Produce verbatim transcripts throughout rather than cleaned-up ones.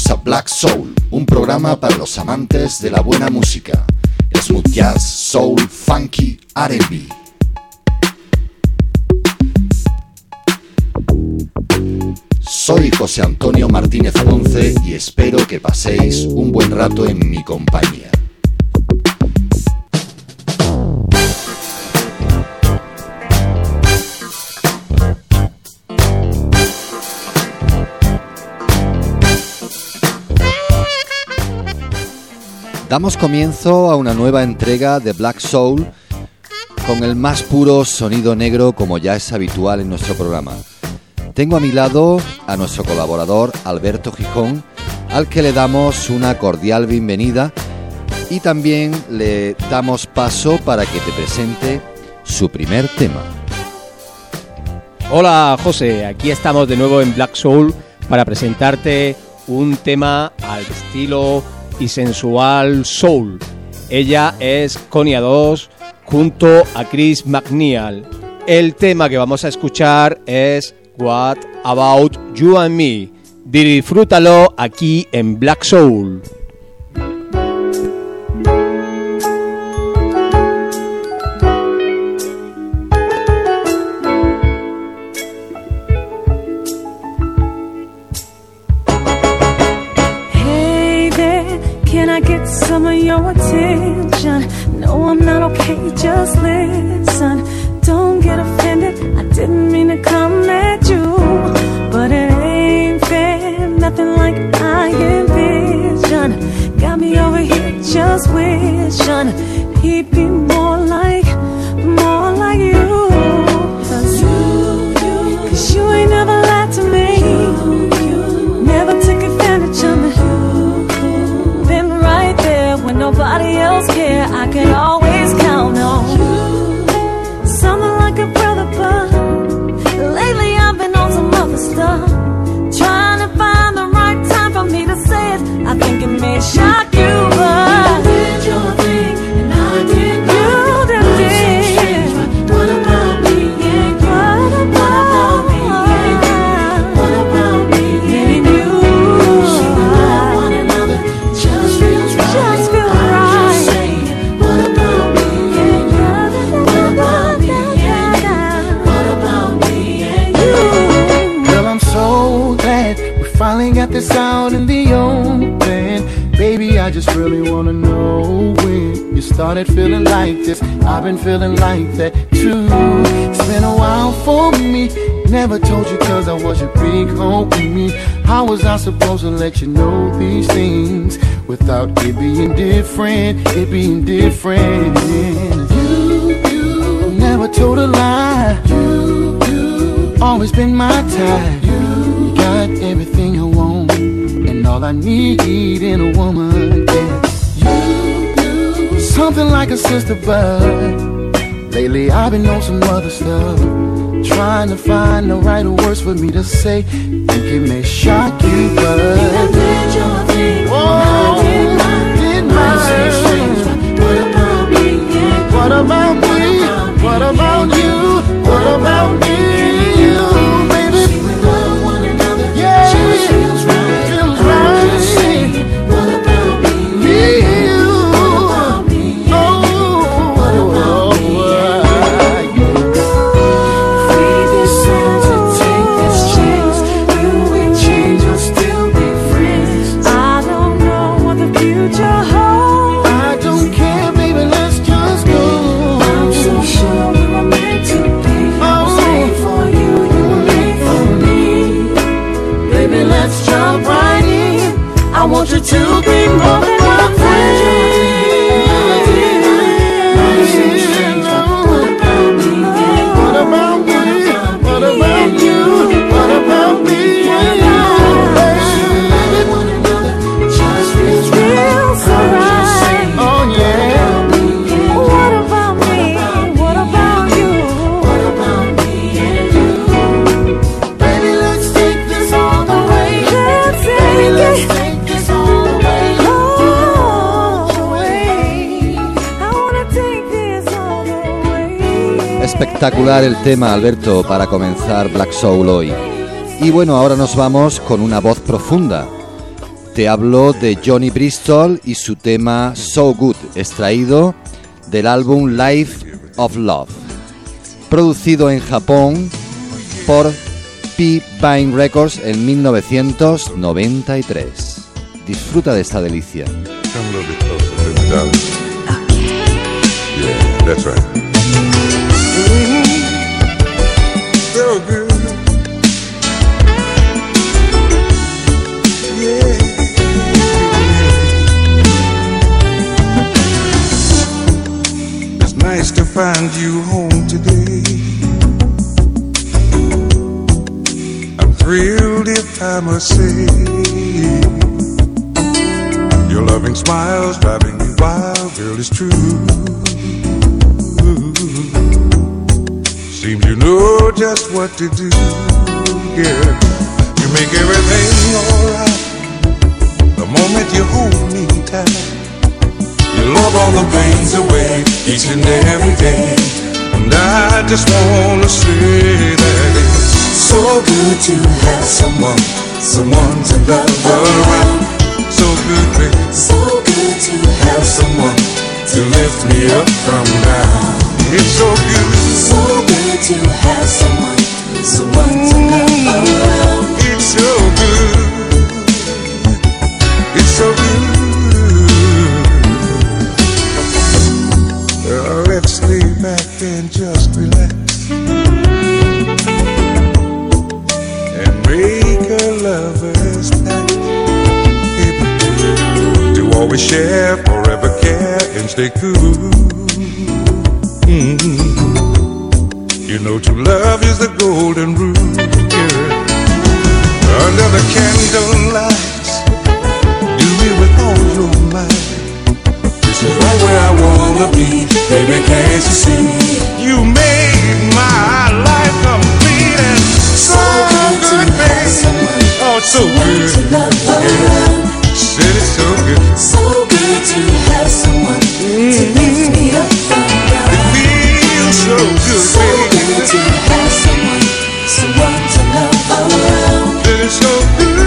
a Black Soul, un programa para los amantes de la buena música, smooth jazz, soul, funky, R and B. Soy José Antonio Martínez Ponce y espero que paséis un buen rato en mi compañía. Damos comienzo a una nueva entrega de Black Soul con el más puro sonido negro, como ya es habitual en nuestro programa. Tengo a mi lado a nuestro colaborador Alberto Gijón, al que le damos una cordial bienvenida y también le damos paso para que te presente su primer tema. Hola José, aquí estamos de nuevo en Black Soul para presentarte un tema al estilo y sensual soul. Ella es Konya dos junto a Chris McNeil. El tema que vamos a escuchar es What About You and Me. Disfrútalo aquí en Black Soul. Some of your attention. No, I'm not okay, just listen. Don't get offended, I didn't mean to come at you, but it ain't fair, nothing like I envisioned. Got me over here just wishing he'd be more like, more like you. Cause you, you, cause you ain't never lied to me, you, you, never took advantage of me. When nobody else care, I can always count on you. Something like a brother, but lately I've been on some other stuff, trying to find the right time for me to say it. I think it may shock you, but you did your thing and I did mine. You did it. What about me? Yeah, what about me? Yeah, what about me? Yeah, you. So we love one another, just feels right. Just feels finally got this out in the open. Baby, I just really wanna know when you started feeling like this. I've been feeling like that too. It's been a while for me. Never told you cause I was your big homie. How was I supposed to let you know these things without it being different, it being different? You, you never told a lie. You, you always been my type. You got everything I want and all I need in a woman. Yeah. You, you something like a sister, but lately I've been on some other stuff, trying to find the right words for me to say. Think it may shock you, but you did your thing. Oh, I did mine. Did mine. What about me? Yeah. What about me? What about you? What about me? You, baby. See, we love one another. Yeah. Just feels right. Feels right. Just say, what about me? Me, you. What about me? Oh, what about me? I want you to be more than my friend. What about me? What about me? What about you? What about me? One another just feels right. So right. Oh yeah. What about me? What about you? What about me and you? Baby, let's take this all the way. Let's take let's it. Take Espectacular el tema, Alberto, para comenzar Black Soul hoy. Y bueno, ahora nos vamos con una voz profunda. Te hablo de Johnny Bristol y su tema So Good, extraído del álbum Life of Love, producido en Japón por P-Vine Records en mil novecientos noventa y tres. Disfruta de esta delicia. Nice to find you home today. I'm thrilled if I must say your loving smile's driving me wild, girl, it's true. Seems you know just what to do, yeah. You make everything alright the moment you hold me tight. You love all the pains away each and every day. And I just wanna say that it's so good to have someone, someone to love around. So good, baby. So good to have someone to lift me up from down. It's so good. So good to have someone, someone to love around. It's so good. It's so good. Let's lay back and just relax and make a lover's pact. To always share, forever care, and stay cool. Mm-hmm. You know true love is the golden rule, yeah. Under the candlelight, do it with all your might. This is right where I wanna be, baby, can't you see? You made my life complete and so, so good, baby. Oh, so good. To love around. Said it's so good. So good to have someone mm-hmm. to lift me up from down. It feels so good, so baby. So good to have someone, someone to love around. Said it's so good.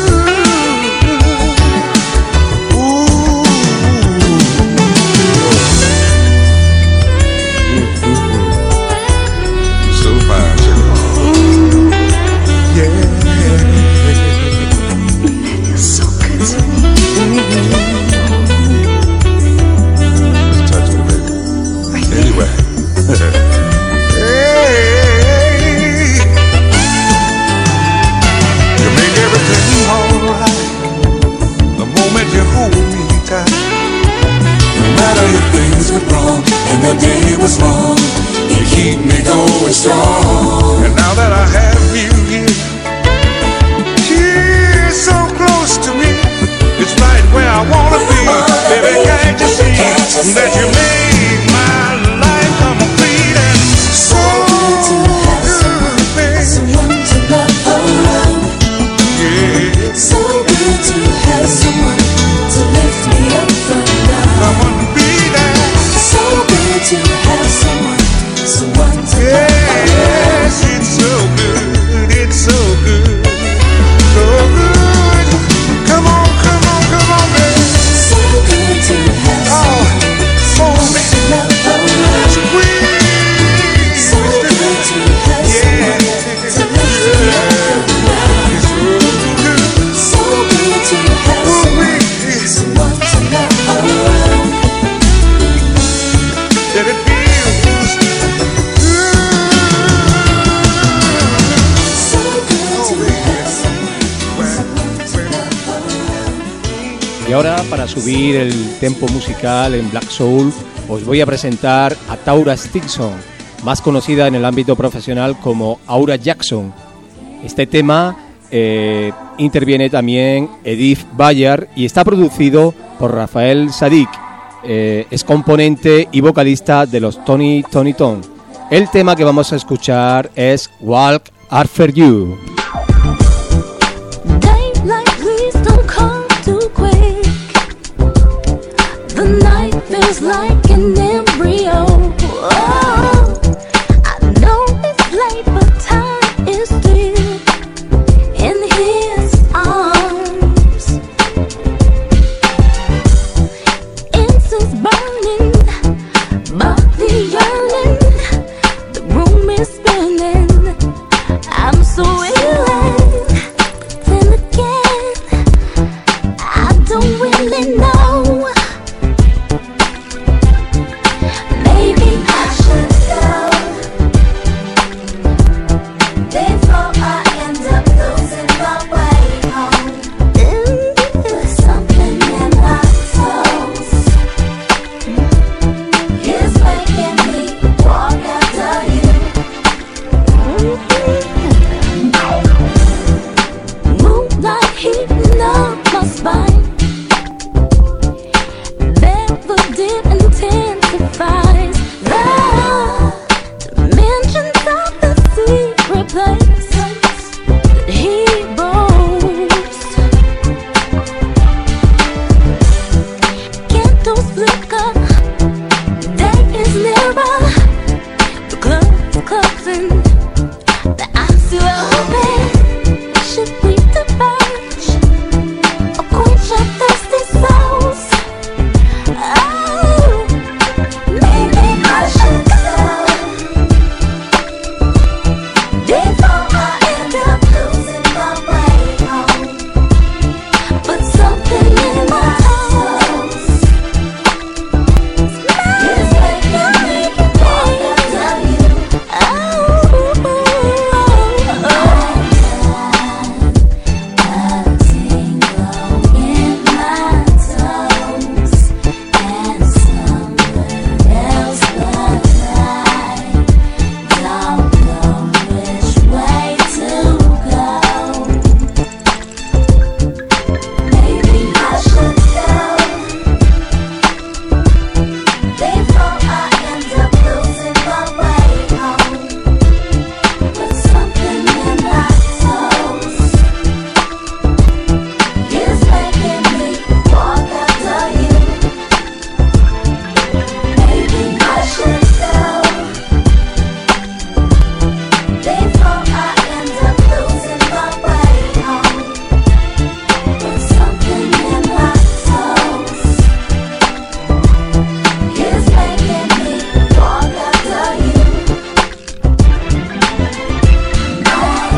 The day was wrong, you keep me going strong. And now that I have you here, here so close to me, it's right where I wanna be. Baby, can't you see that you made my life complete and so good to have someone, baby. Someone to love around. Yeah. So good to have someone to lift me up from down. Someone to be there. So good to have someone, someone to love around. Yes, it's so good, it's so good, so good. Come on, come on, come on, baby. So good to have someone, someone to love around. Sweet. So good to have someone to lift me up from down. So good to have someone, someone to love around. That it feels so good to have someone, someone to love around. Y ahora, para subir el tempo musical en Black Soul, os voy a presentar a Taura Stinson, más conocida en el ámbito profesional como Aura Jackson. Este tema eh, interviene también Edith Bayard y está producido por Rafael Sadik. Eh, es componente y vocalista de los Tony Tony Tone. El tema que vamos a escuchar es Walk After You. Like an embryo. Oh, I know it's late, but time is still in his arms. defies the dimensions of the secret place that he boasts. Candles flicker, the day is nearer, the club is closing, the eyes still open. Should we diverge or quench our thirsty souls? Oh, maybe I should go before I end up losing my way home. But something in my toes is making me want to tell you. Oh, oh, oh, oh. A tingle in my toes and somewhere else, but I don't know which way to go. Maybe I should go before I end up losing my way home. But something in my toes is making me walk after you. Maybe I should go before I end up losing my way home. But something in my toes is making me walk after you. I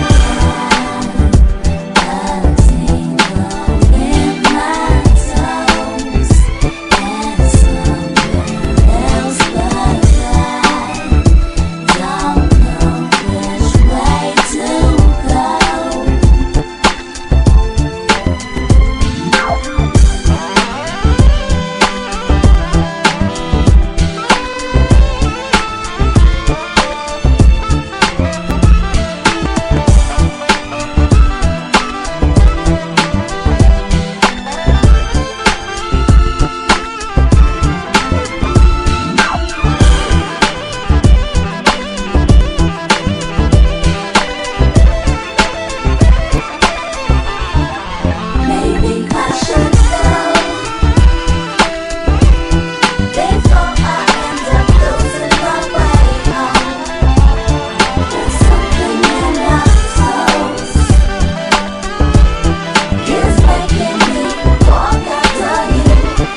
have a tingle in my toes and somewhere else, but I don't know which way to go. Maybe I should go before I end up losing my way home. There's something in my toes is making me walk after you.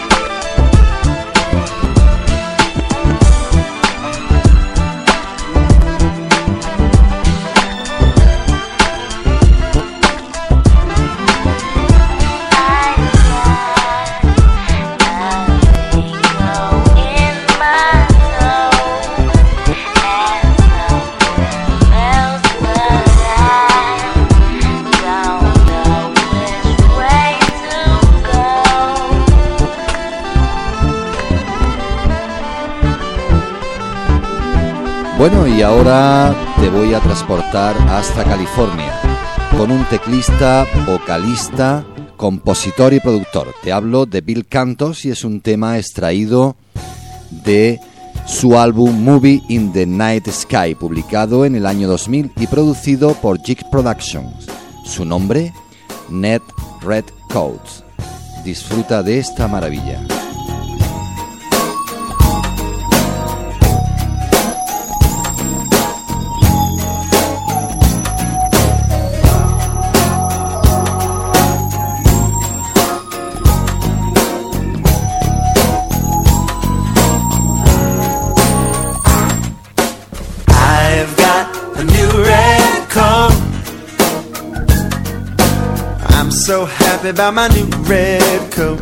Bueno, y ahora te voy a transportar hasta California con un teclista, vocalista, compositor y productor. Te hablo de Bill Cantos y es un tema extraído de su álbum Movie in the Night Sky, publicado en el año dos mil y producido por Jig Productions. Su nombre, Ned Redcoats. Disfruta de esta maravilla. I've got a new red coat. I'm so happy about my new red coat.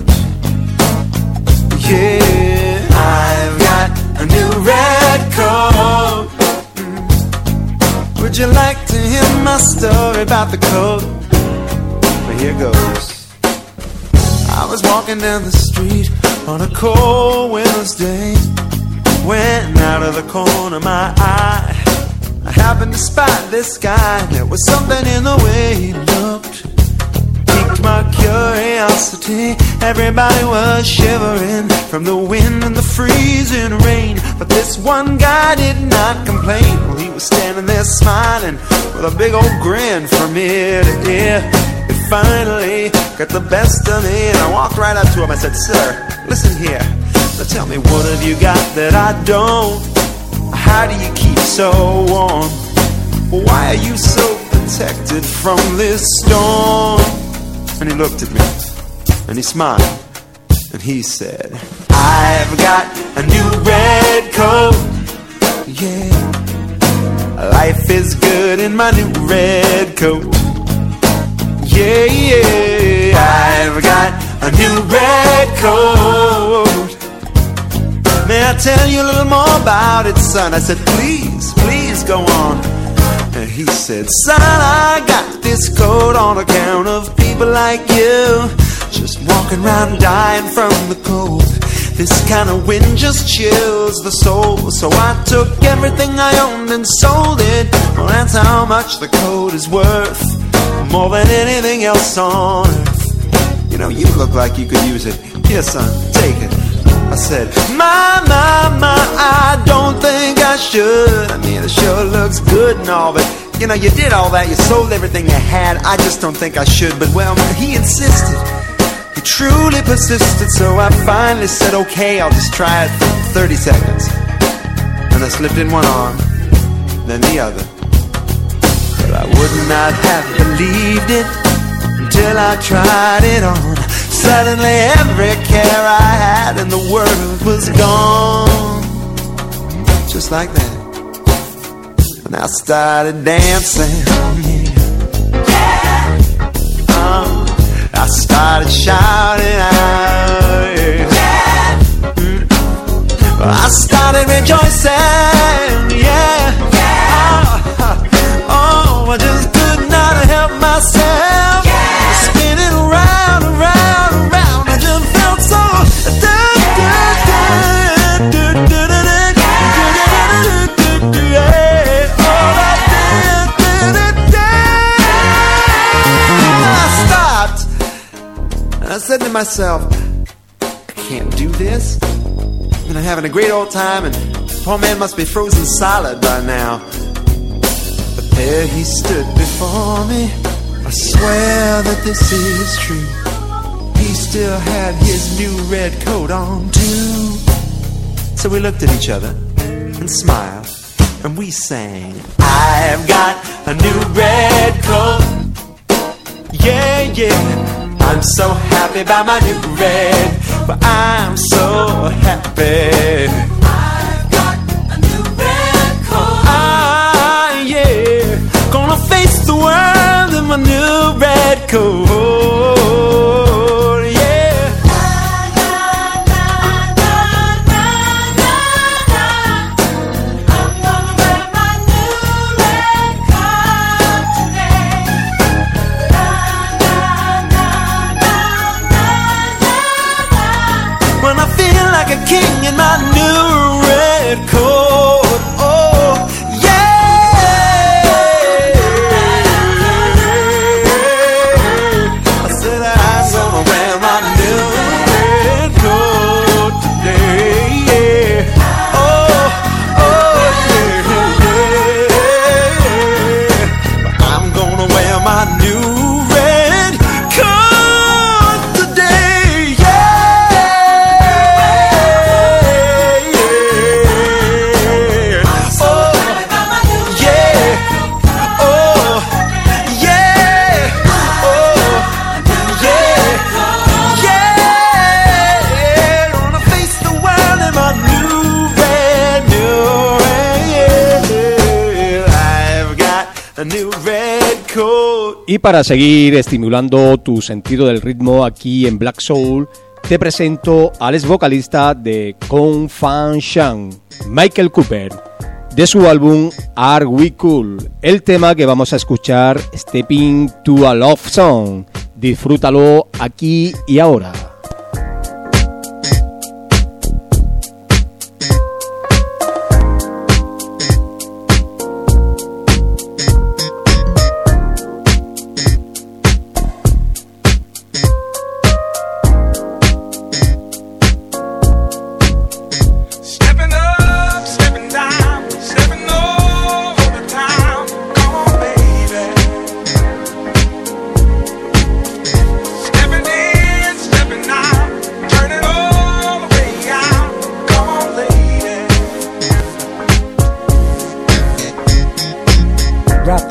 Yeah, I've got a new red coat. Mm. Would you like to hear my story about the coat? Well, here goes. I was walking down the street on a cold winter's day, when out of the corner of my eye I happened to spot this guy. There was something in the way he looked, piqued my curiosity. Everybody was shivering from the wind and the freezing rain, but this one guy did not complain. Well, he was standing there smiling with a big old grin from ear to ear. It finally got the best of me, and I walked right up to him. I said, "Sir, listen here. Now tell me, what have you got that I don't? How do you keep so warm? Why are you so protected from this storm?" And he looked at me, and he smiled, and he said, "I've got a new red coat. Yeah, life is good in my new red coat. Yeah, yeah, I've got a new red coat. May I tell you a little more about it, son?" I said, "Please, please go on." And he said, "Son, I got this coat on account of people like you, just walking around dying from the cold. This kind of wind just chills the soul. So I took everything I owned and sold it. Well, that's how much the coat is worth, more than anything else on earth. You know, you look like you could use it. Here, son, take it." I said, "My, my, my, I don't think I should. I mean, it sure looks good and all, but you know, you did all that, you sold everything you had. I just don't think I should." But well, he insisted. He truly persisted, so I finally said, "Okay, I'll just try it for thirty seconds. And I slipped in one arm, then the other. But I would not have believed it until I tried it on. Suddenly every care I had in the world was gone. Just like that. And I started dancing. Yeah. Um, I started shouting out. Yeah. Mm. I started rejoicing. Yeah. Yeah. Oh, oh, I just could not help myself. Yeah. Spinning around, around, around. I just felt so. I said to myself, "I can't do this. And I'm having a great old time, and poor man must be frozen solid by now." But there he stood before me. I swear that this is true. He still had his new red coat on too. So we looked at each other and smiled, and we sang, "I've got a new red coat. Yeah, yeah. I'm so happy about my new red, but I'm so happy. I've got a new red coat. Ah, yeah. Gonna face the world in my new red coat. Yeah. Na, na, na, na, na, na. I'm gonna wear my new red coat today. Na, na, na. When I feel like a king in my new red coat. Oh, yeah. I said I'm gonna wear my new red coat today. Yeah. Oh, oh, yeah, yeah. I'm gonna wear my new red coat today. Y para seguir estimulando tu sentido del ritmo aquí en Black Soul, te presento al ex vocalista de Kung Fan Shan, Michael Cooper, de su álbum Are We Cool, el tema que vamos a escuchar, Stepping to a Love Song. Disfrútalo aquí y ahora.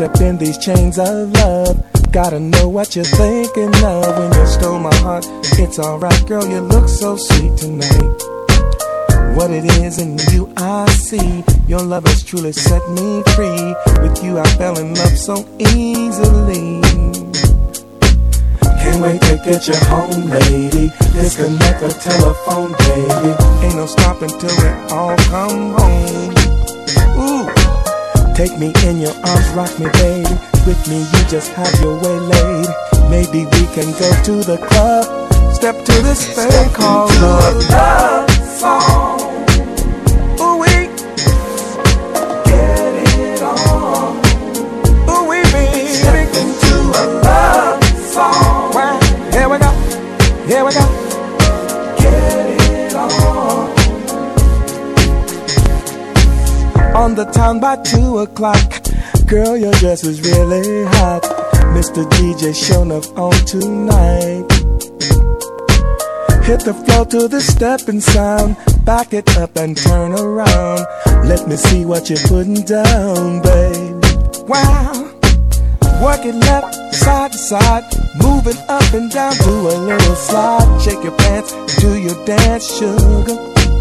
up in these chains of love. Gotta know what you're thinking of when you stole my heart. It's alright, girl, you look so sweet tonight. What it is in you I see. Your love has truly set me free. With you I fell in love so easily. Can't wait to get you home, lady. Disconnect the telephone, baby. Ain't no stopping till we all come home. Ooh, take me in your arms, rock me, baby. With me, you just have your way, lady. Maybe we can go to the club. Step to this thing called love. Love song. Ooh, we get it on. Ooh, we be step into a love song. Well, here we go. Here we go. Get it on. On the town by two o'clock. Girl, your dress is really hot. Mister D J showing up on tonight. Hit the floor to the stepping sound. Back it up and turn around. Let me see what you're putting down, babe. Wow. Work it left, side to side. Moving up and down, do a little slide. Shake your pants, do your dance, sugar.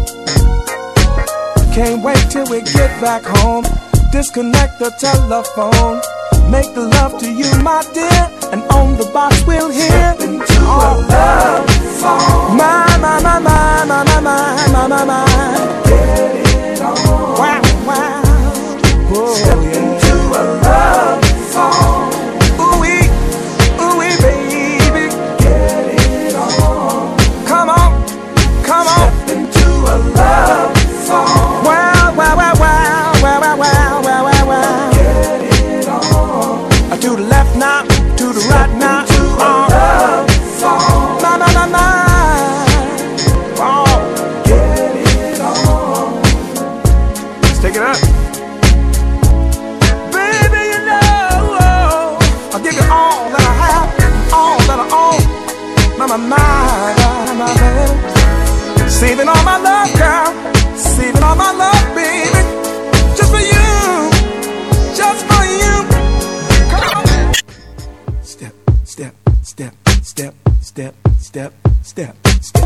Can't wait till we get back home. Disconnect the telephone. Make the love to you, my dear. And on the box we'll hear. Step into oh. a love song. My, my, my, my, my, my, my, my, my, my. Get it on. Wow, wow. Whoa, Step yeah. into a love song. Ooh-wee, ooh-wee, baby. Get it on. Come on, come on. Step into a love song. Wow, wow, wow, wow, wow, wow, wow. To the left now, to the right now. To a love song. My, my, my, my. Oh. Get it on. Let's take it up. Baby, you know, I'll give you all that I have, all that I own. My, my, my, my, my, baby. Saving all my love, girl. Saving all my love, baby. Just for you. Just for you. Step, step, step, step, step, step, step, step.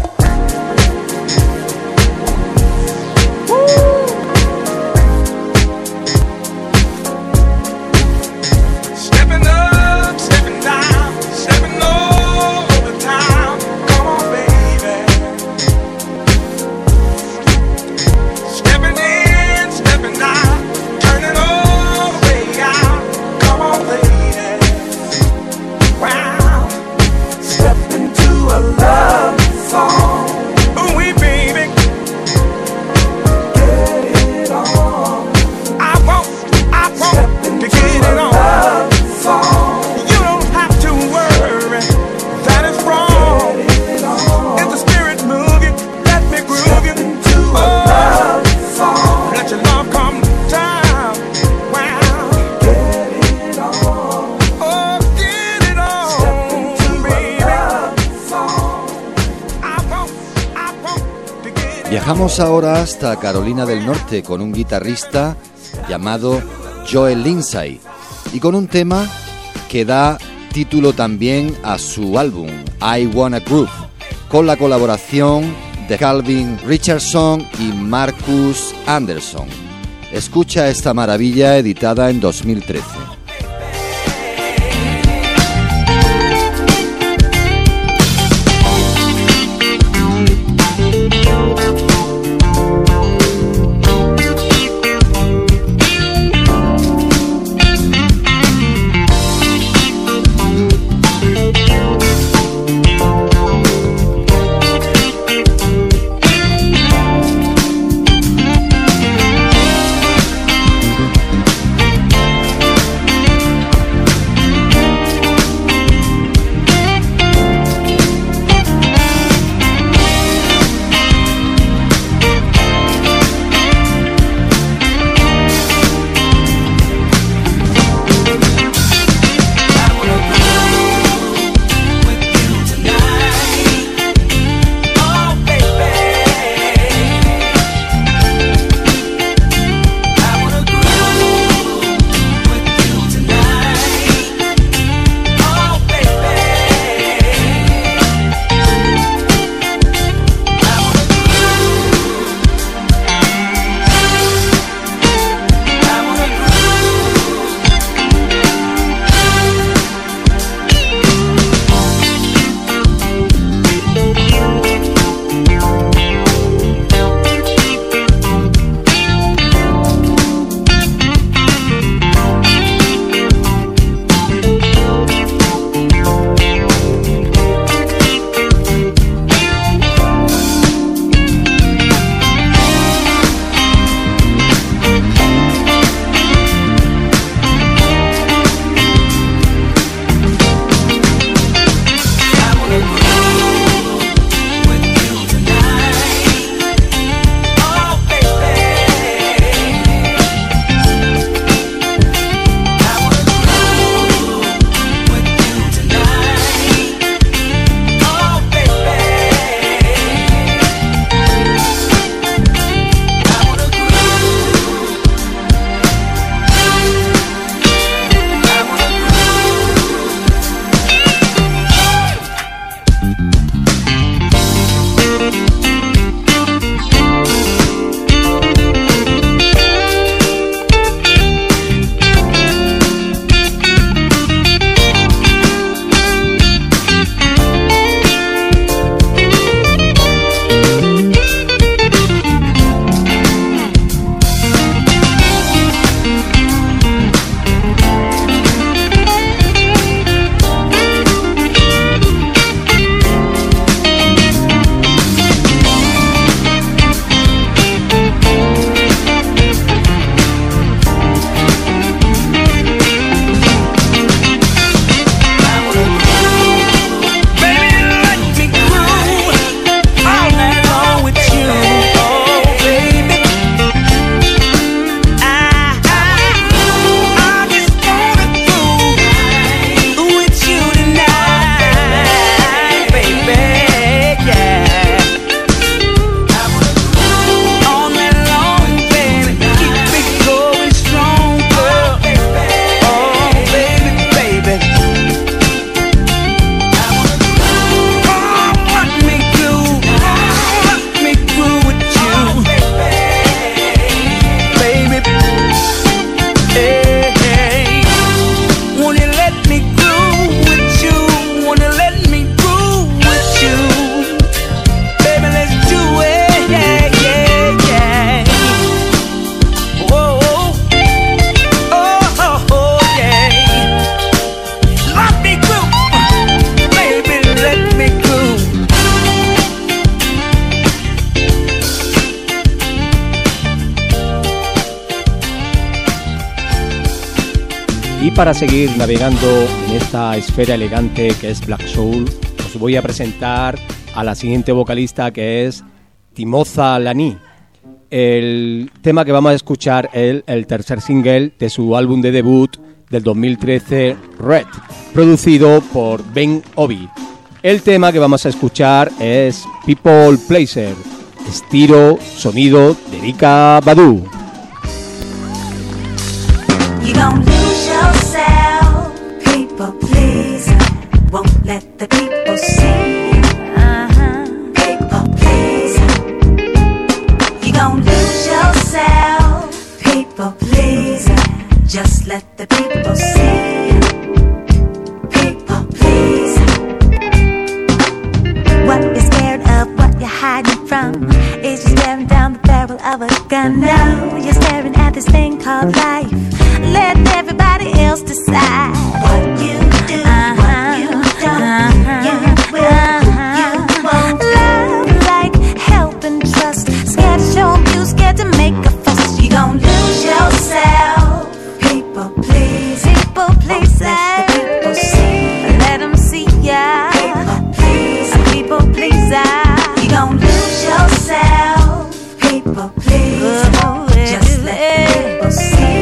Woo! Stepping up, stepping down, stepping all over town. Come on, baby. Stepping in, stepping out, turning all the way out. Come on, lady. Wow. Step into a love song. Ooh, we baby. Get it on. I want, I want to get it on. Love song. You don't have to worry. That is wrong. Get it on. If the spirit move you, let me groove you. Step into oh. a love song. Let your love come down. Wow. Get it on. Oh, get it on. Viajamos ahora hasta Carolina del Norte con un guitarrista llamado Joel Lindsay y con un tema que da título también a su álbum I Wanna Groove, con la colaboración de Calvin Richardson y Marcus Anderson. Escucha esta maravilla editada en dos mil trece. Y para seguir navegando en esta esfera elegante que es Black Soul, os voy a presentar a la siguiente vocalista, que es Timoza Lani. El tema que vamos a escuchar es el tercer single de su álbum de debut del dos mil trece, Red, producido por Ben Obi. El tema que vamos a escuchar es People Pleaser, estilo, sonido de Erykah Badu. You don't lose yourself, people pleaser. Won't let the people see. Uh-huh. People pleaser. You don't lose yourself, people pleaser. Just let the people see. People pleaser. What you're scared of, what you're hiding from, is you staring down the barrel of a gun. No, you're staring at this thing called life. Let everybody else decide what you do, uh-huh, what you don't, uh-huh, you will, uh-huh, you won't. Love like help and trust. Scared to show you, scared to make a fuss. You gon' lose yourself. People please, people please, let the people see. Let them see ya. People please, people please. You gon' lose yourself. People please, oh, just let the people see.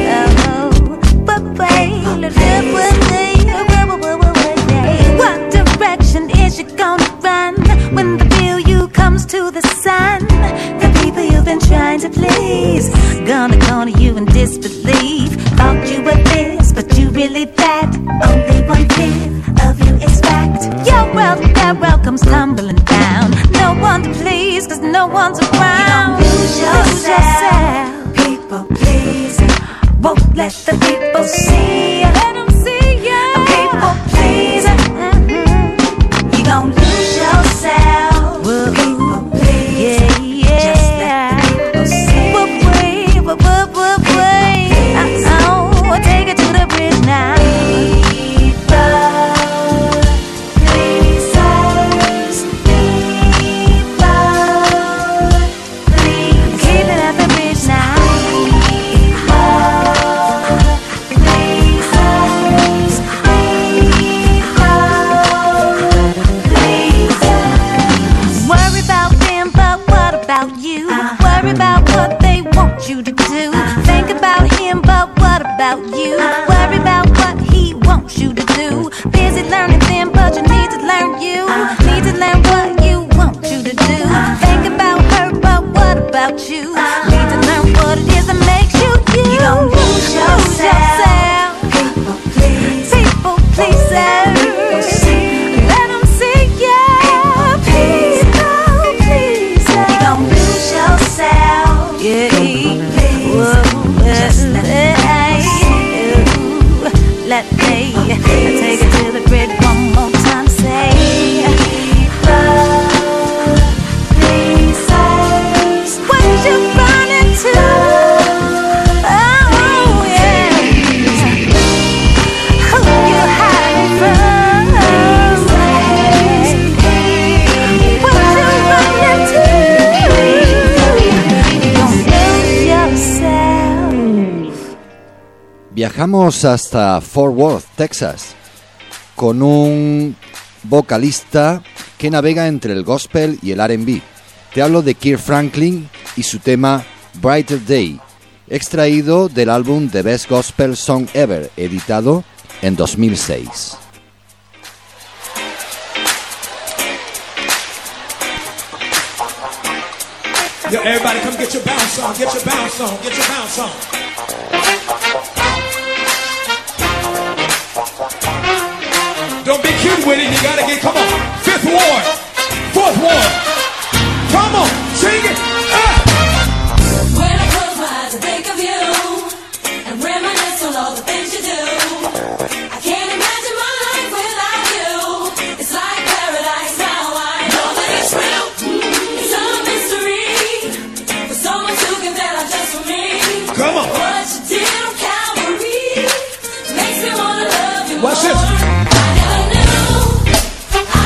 What direction is you gonna run when the view you comes to the sun? The people you've been trying to please gonna corner you in disbelief. Thought you were this, but you really that. Only one fifth of you is fact. Your world, their world comes tumbling down. No one to please, cause no one's around. You don't lose yourself, people please. Won't let the people see. Let them see ya. People please. Mm-hmm. You gon' lose yourself. Whoa. People please. Yeah, yeah. Just let the people see. Whoop, wait, whoop, whoop, whoop, wait. Uh-oh, take it to the bridge now. People pleasers. People please. Keep it at the bridge now. You to do. Think about him, but what about you? Worry about what he wants you to do. Busy learning them, but you need to learn you. Need to learn what you want you to do. Think about her, but what about you? Need to learn what it is that makes you you. You don't lose yourself. People please, people pleaser. Let them see ya. People pleaser. You don't lose yourself. Yeah. Let me take it to the grid one more time. Say, people, pleasers. What you running to? Oh yeah. Who you hiding from? What you running to? You don't lose yourself. Viajamos hasta Fort Worth, Texas, con un vocalista que navega entre el gospel y el R and B. Te hablo de Kirk Franklin y su tema Brighter Day, extraído del álbum The Best Gospel Song Ever, editado en dos mil seis. Yo, everybody come get your bounce on, get your bounce on, get your bounce on. Don't be cute with it, you gotta get, come on. Fifth ward, fourth ward. Come on, sing it. Ah. When I close my eyes, I think of you and reminisce on all the things you do. I can't imagine my life without you. It's like paradise now. I know that it's real. It's a mystery. For someone to give that up just for me. Come on. What you did on Calvary makes me wanna love you more. Watch this. I never knew I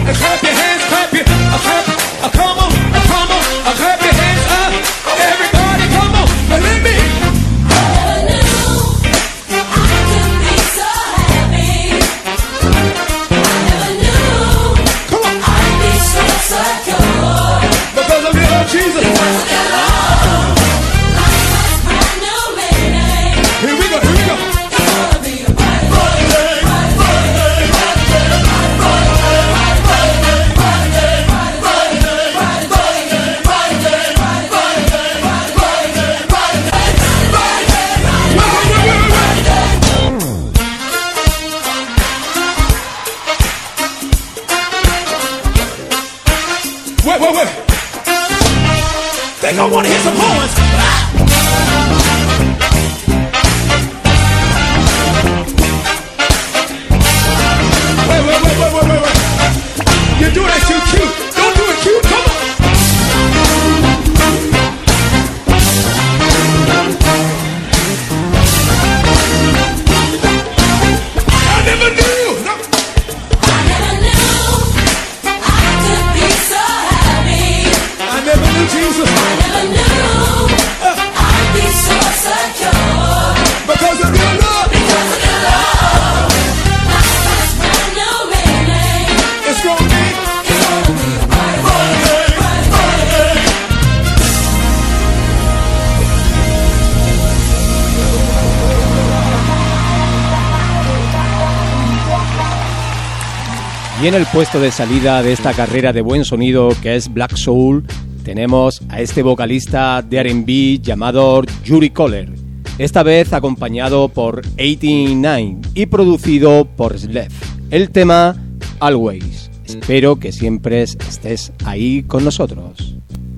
Uh, clap your hands, clap your, uh, clap, uh, come on, uh, come on, uh, clap your hands up. Everybody, come on, uh, let me. Because of your Lord Jesus. Here we go, here we go. Wait, wait, wait. They gonna wanna hit some horns. Wait, wait, wait, wait, wait, wait, wait. You do that too cute. Don't do it cute. Come on. I never knew. No. I never knew Jesus. I never knew uh, I'd be so secure. Because of your love. Because of your love. My first brand new meaning. It's gonna be. It's gonna be a bright day. Bright, bright day. Y en el puesto de salida de esta carrera de buen sonido que es Black Soul, tenemos a este vocalista de R and B llamado Yuri Kohler, esta vez acompañado por ochenta y nueve y producido por Slef. El tema Always. Espero que siempre estés ahí con nosotros.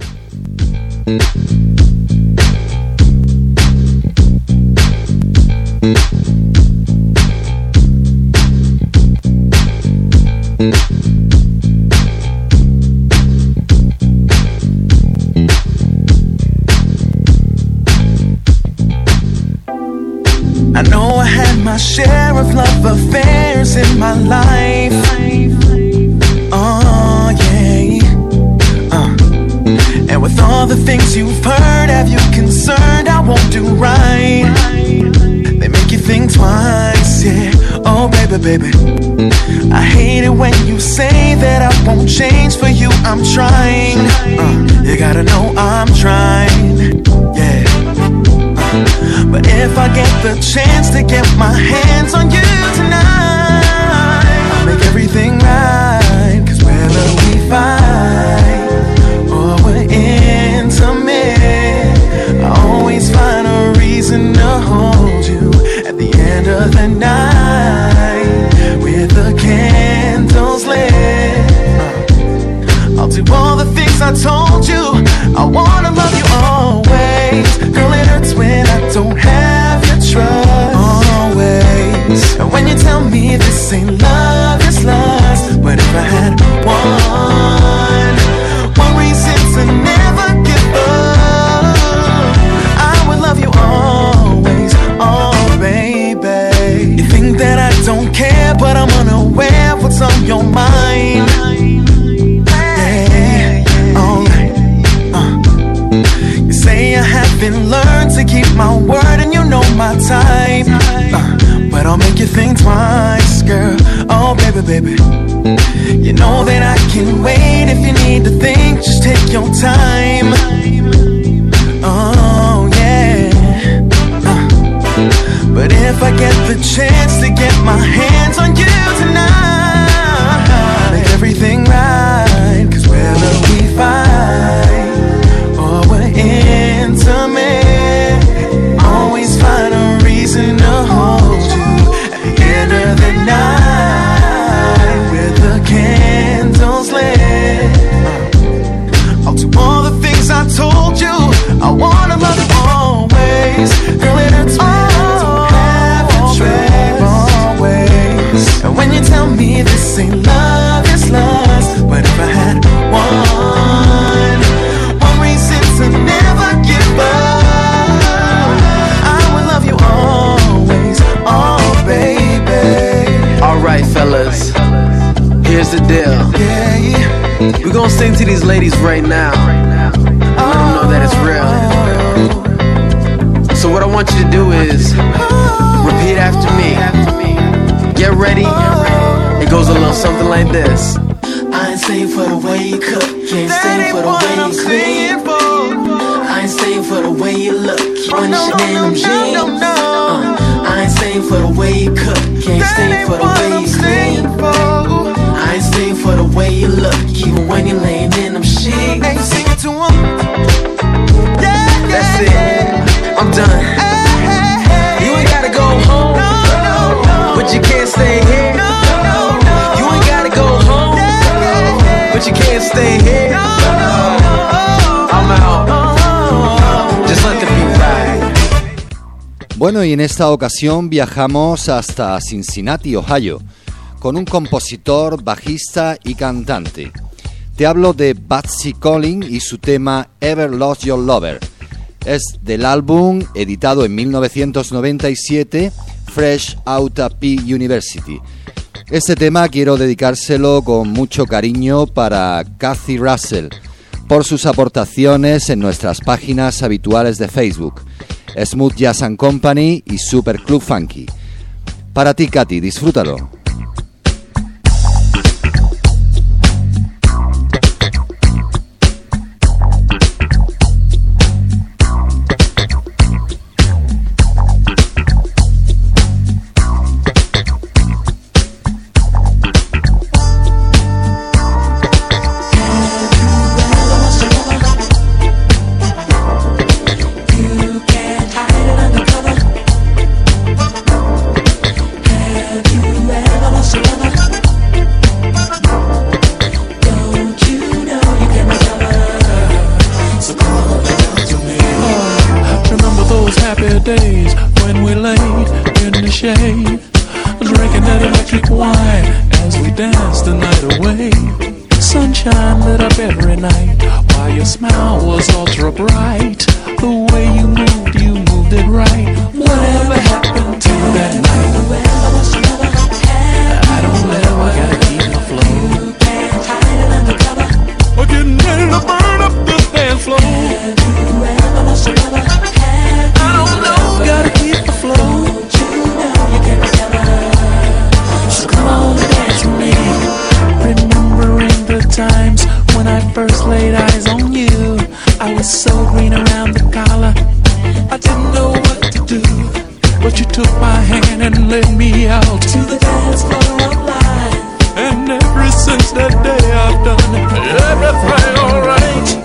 I know I had my share of love affairs in my life. Oh, yeah. Uh. And with all the things you've heard, have you concerned I won't do right? They make you think twice, yeah. Oh, baby, baby. I hate it when you say that I won't change for you. I'm trying. Uh. You gotta know I'm trying. Yeah. But if I get the chance to get my hands on you tonight, I'll make everything right. Cause whether we fight or we're intimate, I always find a reason to hold you at the end of the night with the candles lit. uh, I'll do all the things I told you. I wanna love you always. Girl, it hurts when I don't have your trust. Always. And when you tell me this ain't love, it's lust. But if I had one, one reason to never give up, I would love you always. Oh, baby. You think that I don't care, but I'm unaware of what's on your mind. Say I haven't learned to keep my word, and you know my type. uh, But I'll make you think twice, girl. Oh, baby, baby. You know that I can wait. If you need to think, just take your time. Oh, yeah. uh, But if I get the chance to get my hands on you tonight, I'll make everything right. Cause whether we fight or we're intimate, always find a reason to hold you at the end of the night with the candles lit. uh, I'll do all the things I told you. I wanna love you always. Girl, it hurts when I don't have your trust. Always. And when you tell me this ain't love, it's lust. But if I had one, one reason to never give up, I would love you always. Oh, baby. Alright, fellas, here's here's the deal. We're gonna sing to these ladies right now. Let them know that it's real. So what I want you to do is repeat after me. Get ready. It goes a little something like this. I ain't staying for the way you cook. Can't stay for the way you clean. I ain't staying for the way you look. When you shit in them jeans. Uh, I ain't staying for the way you cook. Can't stay for the way you clean. I ain't staying for the way you look. Even when you're laying in them sheets. Ain't singing to them. That's it. I'm done. You ain't gotta go home, but you can't stay here. You ain't gotta go home, but you can't stay here. I'm out. Just let the beat ride. Bueno, y en esta ocasión viajamos hasta Cincinnati, Ohio, con un compositor, bajista y cantante. Te hablo de Batsy Collins y su tema Ever Lost Your Lover. Es del álbum editado en mil novecientos noventa y siete, Fresh Outta P University. Este tema quiero dedicárselo con mucho cariño para Cathy Russell por sus aportaciones en nuestras páginas habituales de Facebook, Smooth Jazz and Company y Super Club Funky. Para ti, Cathy, disfrútalo. Days when we laid in the shade, drinking that electric wine as we danced the night away. Sunshine lit up every night while your smile was ultra bright. The way you moved, you moved it right. Whatever happened to that night? I don't know, I gotta keep my flow. We're getting ready to burn up the dance floor. Gotta keep the flow. So come on, dance with me. Remembering the times when I first laid eyes on you, I was so green around the collar, I didn't know what to do. But you took my hand and led me out to the dance floor of life. And ever since that day I've done everything alright.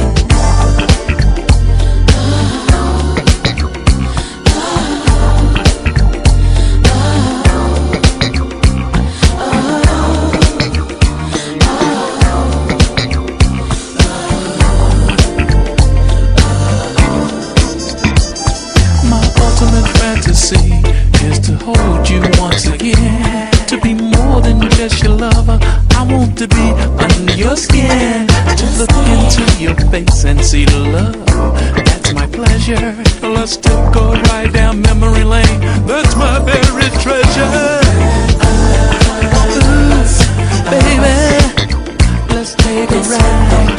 Is to hold you once again, to be more than just your lover. I want to be under your skin, to look into your face and see the love. That's my pleasure. Let's take a ride down memory lane. That's my very treasure. Ooh, baby, let's take a ride.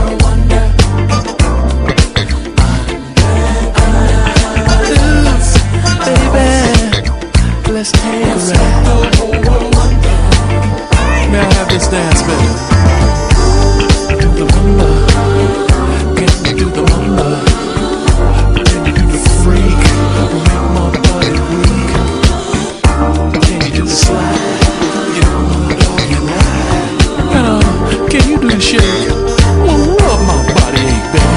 Let's take a ride. May I have this dance, baby? Do the rumba. Can you do the rumba? Can you do the freak? Make my body weak. Can you do the slide? You know what I'm talking about. And uh, can you do the shake? Well, rub my body ache, baby.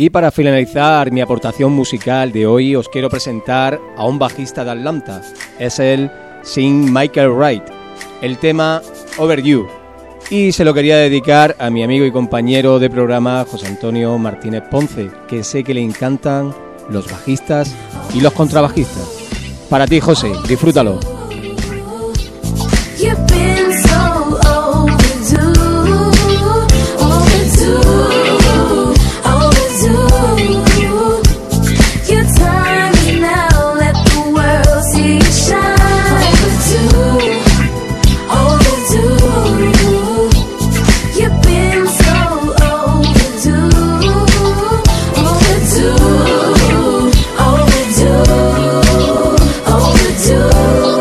Y para finalizar mi aportación musical de hoy, os quiero presentar a un bajista de Atlanta. Es el Sing Michael Wright, el tema Over You. Y se lo quería dedicar a mi amigo y compañero de programa, José Antonio Martínez Ponce, que sé que le encantan los bajistas y los contrabajistas. Para ti, José, disfrútalo. You've been so overdue, overdue, overdue. Your time is now, let the world see you shine. Overdue, overdue. You've been so overdue, overdue, overdue, overdue.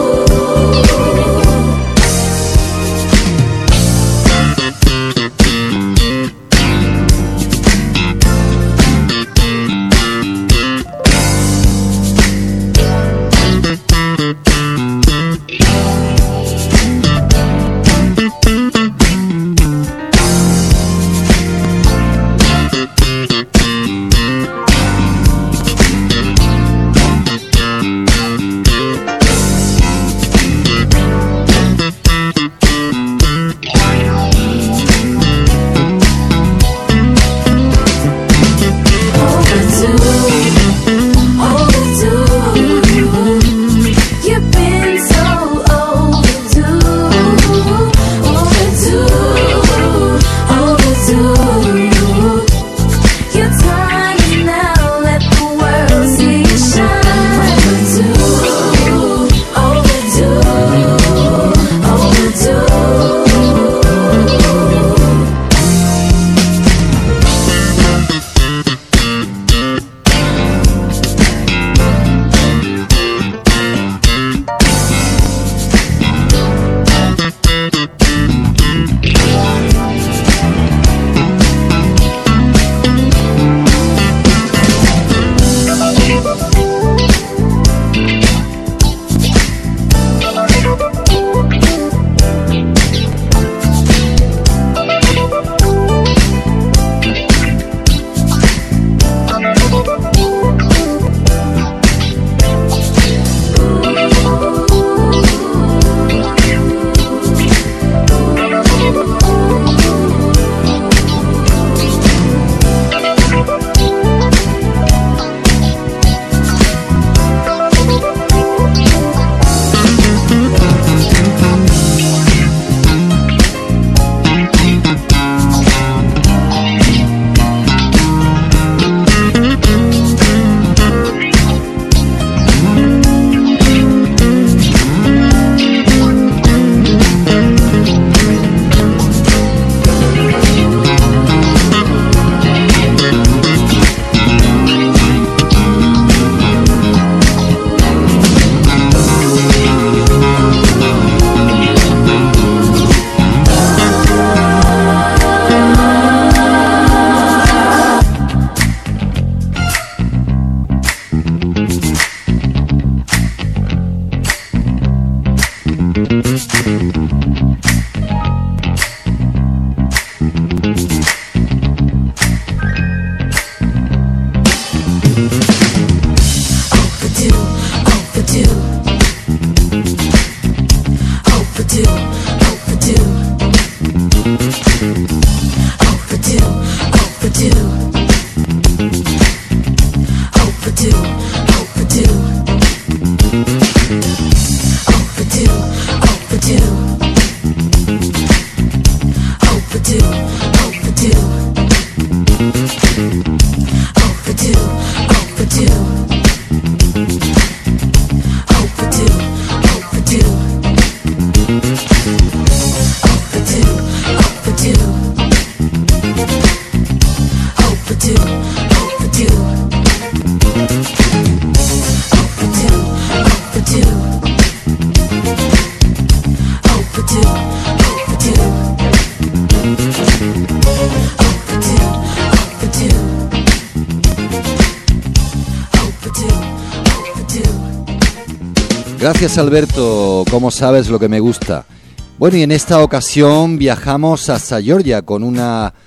Gracias, Alberto, como sabes lo que me gusta. Bueno, y en esta ocasión viajamos hasta Georgia con una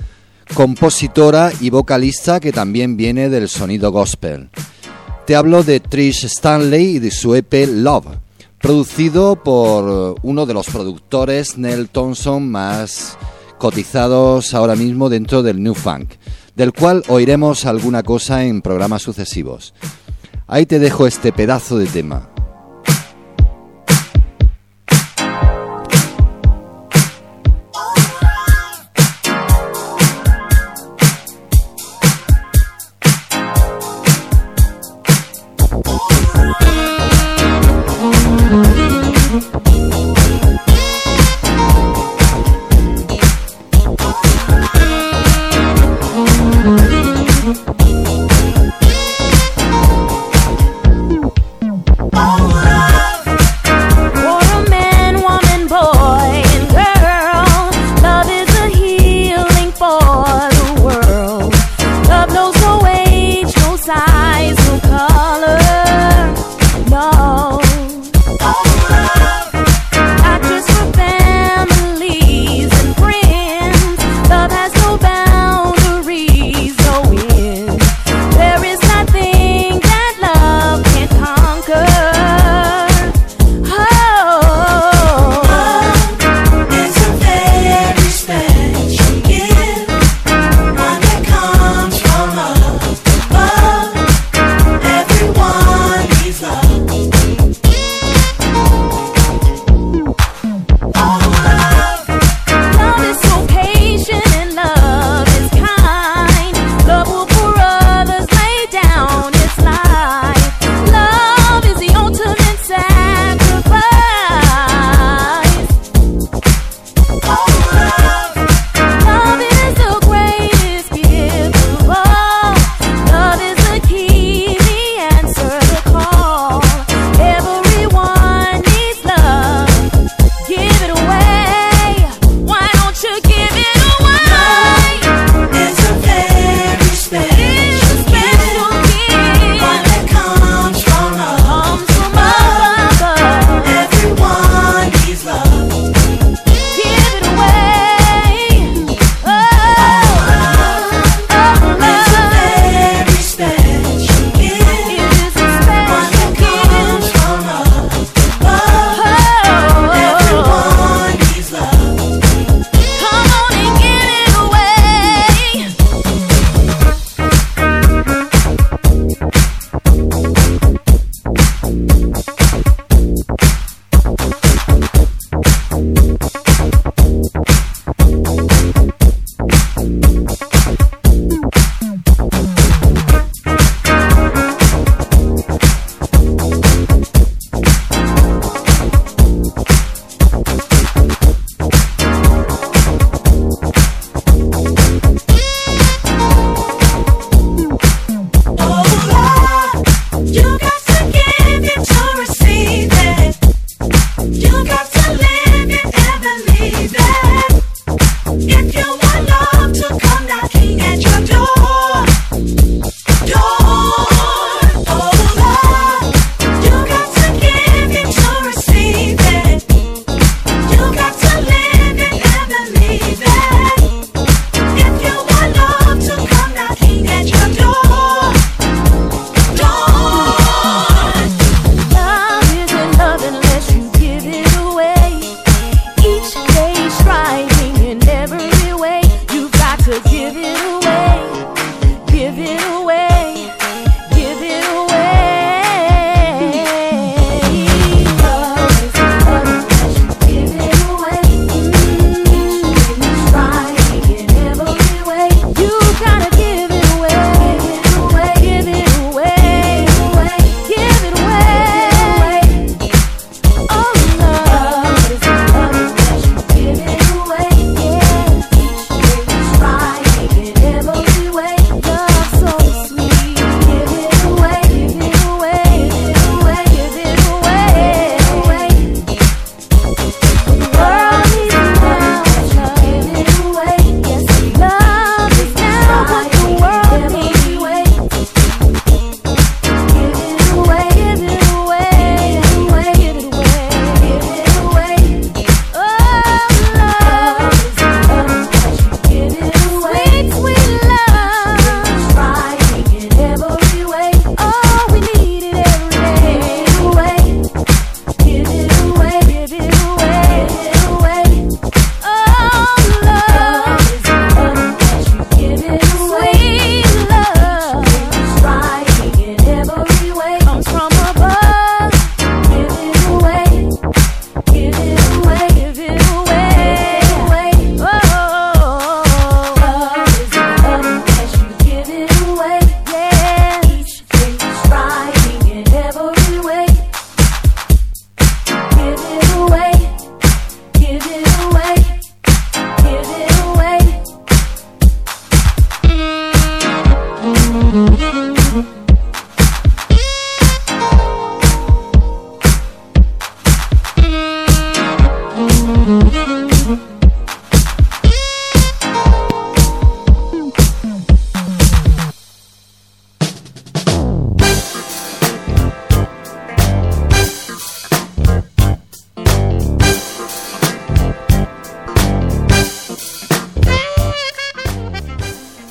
compositora y vocalista que también viene del sonido gospel. Te hablo de Trish Stanley y de su E P Love, producido por uno de los productores Neil Thompson más cotizados ahora mismo dentro del New Funk, del cual oiremos alguna cosa en programas sucesivos. Ahí te dejo este pedazo de tema. Oh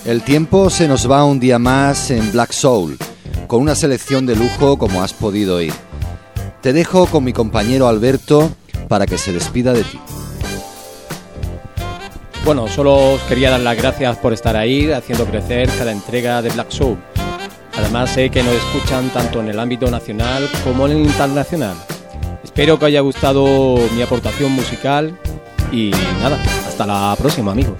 El tiempo se nos va un día más en Black Soul, con una selección de lujo como has podido oír. Te dejo con mi compañero Alberto para que se despida de ti. Bueno, solo os quería dar las gracias por estar ahí, haciendo crecer cada entrega de Black Soul. Además sé que nos escuchan tanto en el ámbito nacional como en el internacional. Espero que os haya gustado mi aportación musical y nada, hasta la próxima, amigos.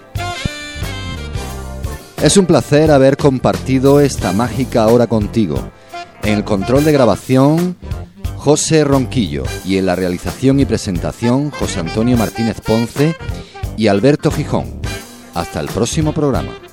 Es un placer haber compartido esta mágica hora contigo. En el control de grabación, José Ronquillo, y en la realización y presentación, José Antonio Martínez Ponce y Alberto Gijón. Hasta el próximo programa.